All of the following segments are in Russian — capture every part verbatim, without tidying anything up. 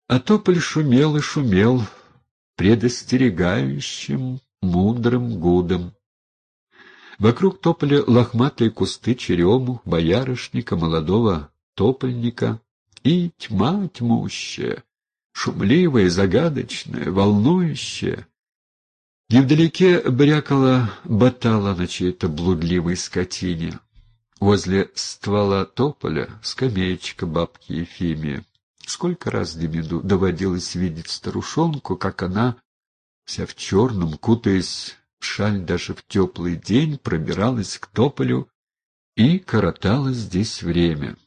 А тополь шумел и шумел предостерегающим, мудрым гудом. Вокруг тополя лохматые кусты черему, боярышника, молодого топольника и тьма тьмущая, шумливая, загадочная, волнующая. Невдалеке брякала батала на чьей-то блудливой скотине. Возле ствола тополя скамеечка бабки Ефимии. Сколько раз Демиду доводилось видеть старушонку, как она, вся в черном, кутаясь в шаль даже в теплый день, пробиралась к тополю и коротала здесь время.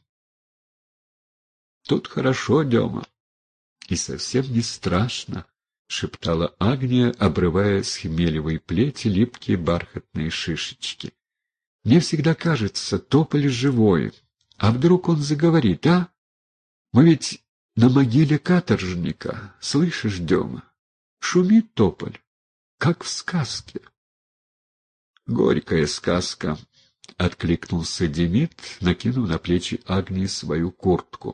«Тут хорошо, Дема, и совсем не страшно», — шептала Агния, обрывая с хмелевой плети липкие бархатные шишечки. «Мне всегда кажется, тополь живой. А вдруг он заговорит, а? Мы ведь на могиле каторжника, слышишь, Дема? Шумит тополь, как в сказке». «Горькая сказка», — откликнулся Демид, накинув на плечи Агнии свою куртку.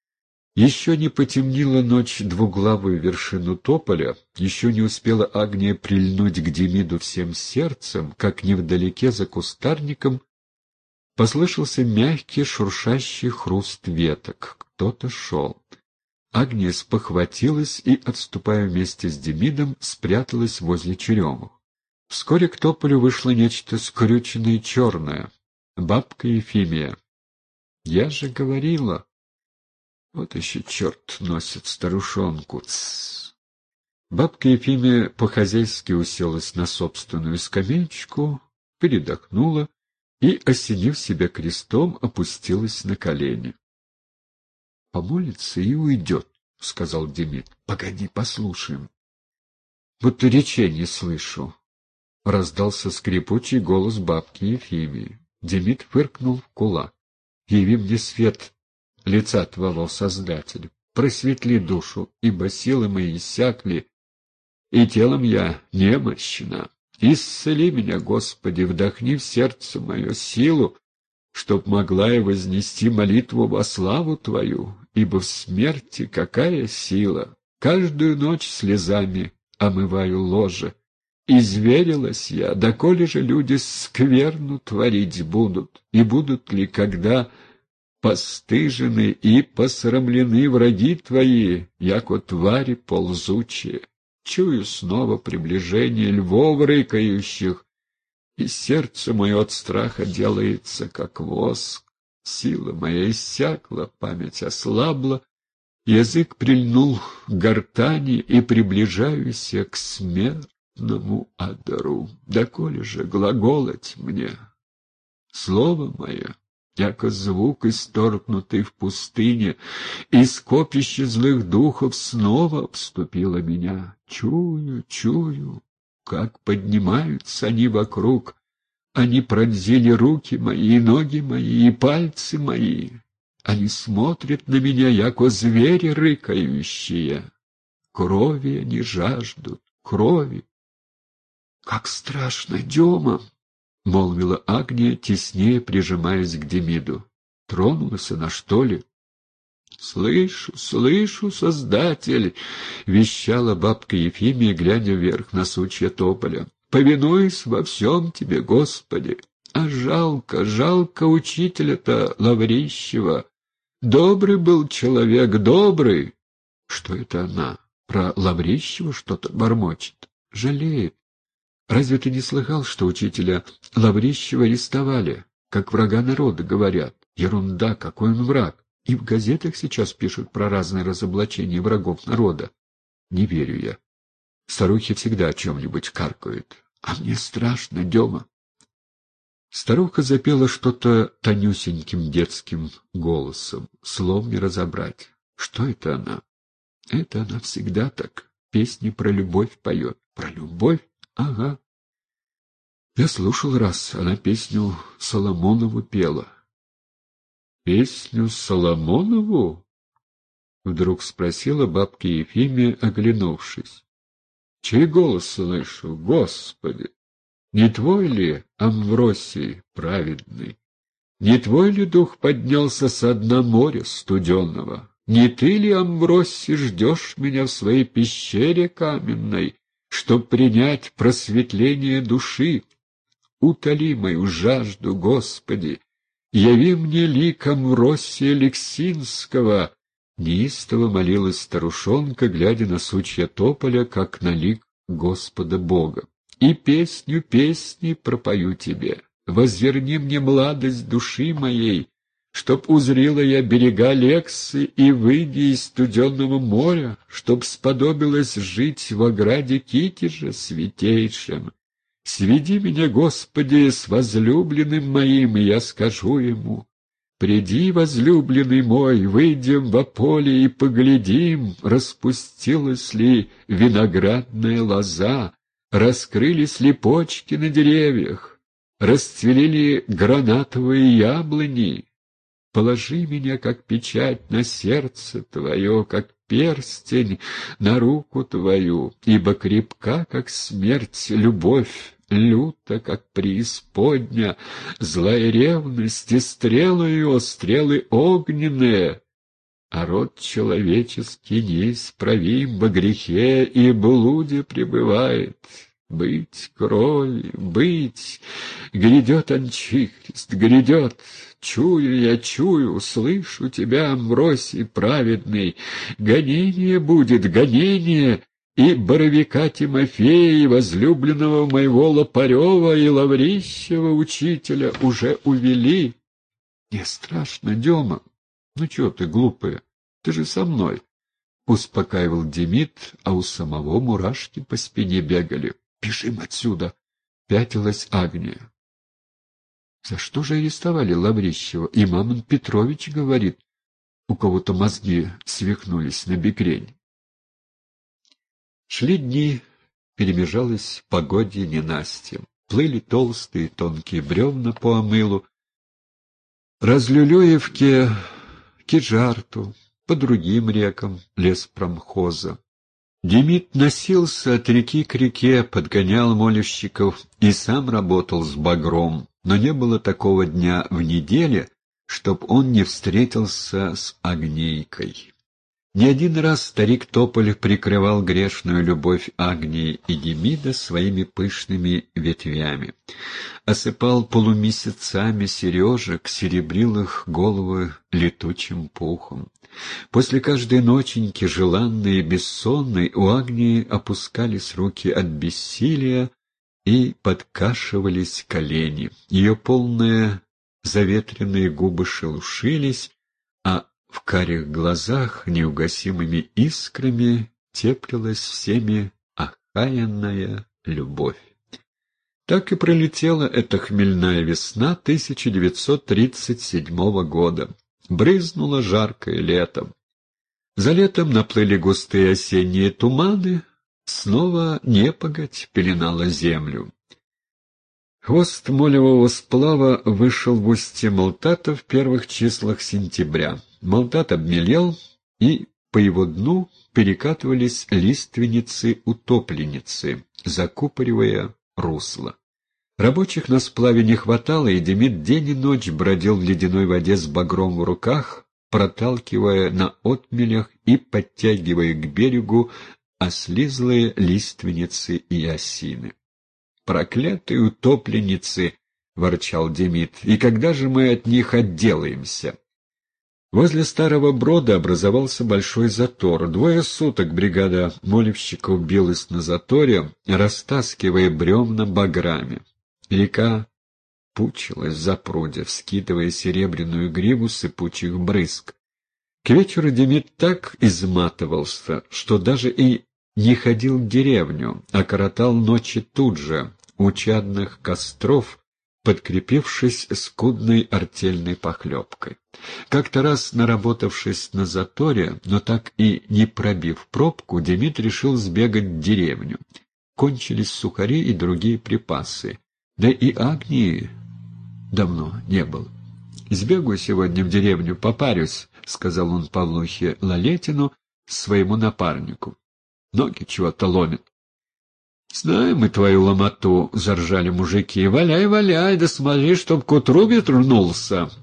Еще не потемнила ночь двуглавую вершину тополя, еще не успела Агния прильнуть к Демиду всем сердцем, как невдалеке за кустарником послышался мягкий шуршащий хруст веток. Кто-то шел. Агния спохватилась и, отступая вместе с Демидом, спряталась возле черемух. Вскоре к тополю вышло нечто скрюченное и черное. Бабка Ефимия. «Я же говорила...» Вот еще черт носит старушонку. Тссс. Бабка Ефимия по-хозяйски уселась на собственную скамеечку, передохнула и, осенив себя крестом, опустилась на колени. — Помолится и уйдет, — сказал Демид. — Погоди, послушаем. — Будто реченье слышу. Раздался скрипучий голос бабки Ефимии. Демид фыркнул в кулак. — Яви мне свет лица твоего, Создатель, просветли душу, ибо силы мои иссякли, и телом я немощна. Исцели меня, Господи, вдохни в сердце мое силу, чтоб могла я вознести молитву во славу Твою, ибо в смерти какая сила! Каждую ночь слезами омываю ложе. Изверилась я, доколе же люди скверну творить будут, и будут ли, когда постыжены и посрамлены враги твои, яко твари ползучие. Чую снова приближение львов рыкающих, и сердце мое от страха делается, как воск. Сила моя иссякла, память ослабла, язык прильнул к гортани, и приближаюсь я к смертному адру. Доколе же глаголать мне? Слово мое, яко звук, исторгнутый в пустыне, и скопище злых духов снова обступило меня. Чую, чую, как поднимаются они вокруг. Они пронзили руки мои, и ноги мои, и пальцы мои. Они смотрят на меня, яко звери рыкающие. Крови они жаждут, крови. Как страшно, Дема! — молвила Агния, теснее прижимаясь к Демиду. — Тронулась она, что ли? — Слышу, слышу, Создатель! — вещала бабка Ефимия, глядя вверх на сучья тополя. — Повинуюсь во всем тебе, Господи! А жалко, жалко учителя-то Лаврищева. Добрый был человек, добрый! Что это она? Про Лаврищева что-то бормочет. Жалеет. Разве ты не слыхал, что учителя Лаврищева арестовали? Как врага народа, говорят. Ерунда, какой он враг. И в газетах сейчас пишут про разные разоблачения врагов народа. Не верю я. Старухи всегда о чем-нибудь каркают. А мне страшно, Дема. Старуха запела что-то тонюсеньким детским голосом. Слов не разобрать. Что это она? Это она всегда так. Песни про любовь поет. Про любовь? Ага. Я слушал раз, она песню Соломонову пела. Песню Соломонову? Вдруг спросила бабка Ефимия, оглянувшись. Чей голос слышу, Господи? Не твой ли, Амвросий праведный? Не твой ли дух поднялся со дна моря студенного? Не ты ли, Амвросий, ждешь меня в своей пещере каменной, чтоб принять просветление души? Утоли мою жажду, Господи! Яви мне лик Амвросия Лексинского!» Неистово молилась старушонка, глядя на сучья тополя, как на лик Господа Бога. «И песню песни пропою тебе. Возверни мне младость души моей, чтоб узрела я берега Лексы и, выйдя из студенного моря, чтоб сподобилась жить в ограде Китежа святейшем. Сведи меня, Господи, с возлюбленным моим, и я скажу ему: приди, возлюбленный мой, выйдем во поле и поглядим, распустилась ли виноградная лоза, раскрылись ли почки на деревьях, расцвели ли гранатовые яблони. Положи меня, как печать, на сердце твое, как перстень на руку твою, ибо крепка, как смерть, любовь, люта, как преисподня, злая ревность и стрелы ее, стрелы огненные. А род человеческий неисправим во грехе и блуде пребывает. Быть, кровь, быть, грядет Анчихрист, грядет. Чую я, чую, слышу тебя, Амвросий праведный. Гонение будет, гонение, и боровика Тимофея, и возлюбленного моего Лопарева, и Лаврищева учителя уже увели. Не страшно, Дема. Ну чего ты, глупая, ты же со мной. Успокаивал Демид, а у самого мурашки по спине бегали. «Бежим отсюда!» — пятилась Агния. «За что же арестовали Лаврищева? И Мамон Петрович говорит, у кого-то мозги свихнулись на бекрень». Шли дни, перемежалось погоде ненастьем. Плыли толстые тонкие бревна по омылу, Разлюлюевке, Киджарту, по другим рекам леспромхоза. Демид носился от реки к реке, подгонял молельщиков и сам работал с багром, но не было такого дня в неделе, чтоб он не встретился с Агнейкой. Не один раз старик Тополь прикрывал грешную любовь Агнии и Демида своими пышными ветвями, осыпал полумесяцами сережек, серебрил их головы летучим пухом. После каждой ноченьки, желанной и бессонной, у Агнии опускались руки от бессилия и подкашивались колени. Ее полные заветренные губы шелушились, а в карих глазах неугасимыми искрами теплилась всеми охаянная любовь. Так и пролетела эта хмельная весна тысяча девятьсот тридцать седьмого года. Брызнуло жаркое летом. За летом наплыли густые осенние туманы, снова непогодь пеленала землю. Хвост молевого сплава вышел в устье Молтата в первых числах сентября. Молтат обмелел, и по его дну перекатывались лиственницы-утопленницы, закупоривая русло. Рабочих на сплаве не хватало, и Демид день и ночь бродил в ледяной воде с багром в руках, проталкивая на отмелях и подтягивая к берегу ослизлые лиственницы и осины. «Проклятые утопленницы!» — ворчал Демид. «И когда же мы от них отделаемся?» Возле старого брода образовался большой затор. Двое суток бригада молевщиков билась на заторе, растаскивая бревна баграми. Река пучилась в запруде, вскидывая серебряную гриву сыпучих брызг. К вечеру Демид так изматывался, что даже и не ходил в деревню, а коротал ночи тут же, у чадных костров, подкрепившись скудной артельной похлебкой. Как-то раз, наработавшись на заторе, но так и не пробив пробку, Демид решил сбегать в деревню. Кончились сухари и другие припасы. Да и Агнии давно не было. «Сбегаю сегодня в деревню, попарюсь», — сказал он Павлухе Лалетину, своему напарнику. «Ноги чего-то ломят». «Знаем мы твою ломоту», — заржали мужики. «Валяй, валяй, да смотри, чтоб к утру ветрнулся».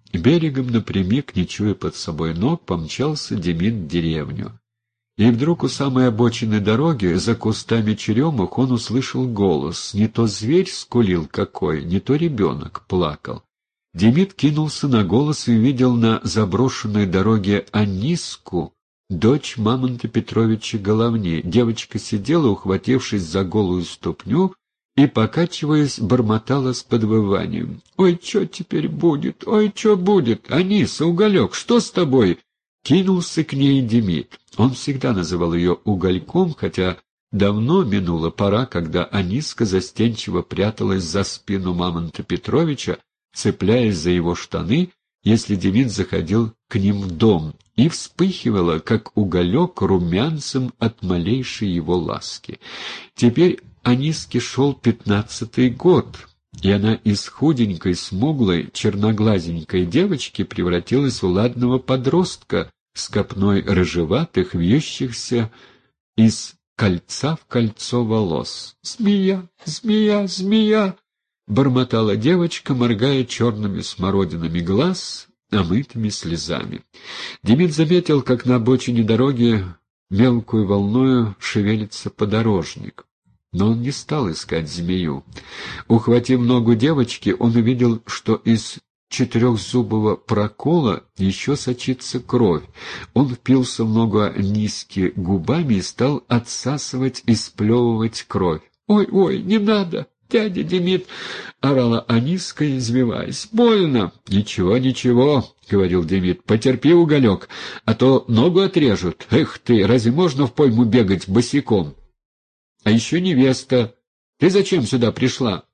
Берегом напрямик, не чуя под собой ног, помчался Демид в деревню. И вдруг у самой обочины дороги, за кустами черемух, он услышал голос. Не то зверь скулил какой, не то ребенок плакал. Демид кинулся на голос и увидел на заброшенной дороге Аниску, дочь Мамонта Петровича Головни. Девочка сидела, ухватившись за голую ступню, и, покачиваясь, бормотала с подвыванием. «Ой, что теперь будет? Ой, что будет? Аниса, Уголек, что с тобой?» Кинулся к ней Демид. Он всегда называл ее Угольком, хотя давно минула пора, когда Аниска застенчиво пряталась за спину Мамонта Петровича, цепляясь за его штаны, если Демид заходил к ним в дом, и вспыхивала, как уголек, румянцем от малейшей его ласки. Теперь Аниске шел пятнадцатый год, и она из худенькой, смуглой, черноглазенькой девочки превратилась в ладного подростка с копной рыжеватых, вьющихся из кольца в кольцо волос. «Змея, змея, змея!» — бормотала девочка, моргая черными смородинами глаз, омытыми слезами. Демид заметил, как на обочине дороги мелкую волною шевелится подорожник. Но он не стал искать змею. Ухватив ногу девочки, он увидел, что из четырехзубого прокола еще сочится кровь. Он впился в ногу Аниски губами и стал отсасывать и сплевывать кровь. «Ой, ой, не надо, дядя Демид!» — орала Аниска, извиваясь. «Больно!» «Ничего, ничего!» — говорил Демид. «Потерпи, Уголек, а то ногу отрежут. Эх ты, разве можно в пойму бегать босиком? А еще невеста. Ты зачем сюда пришла?»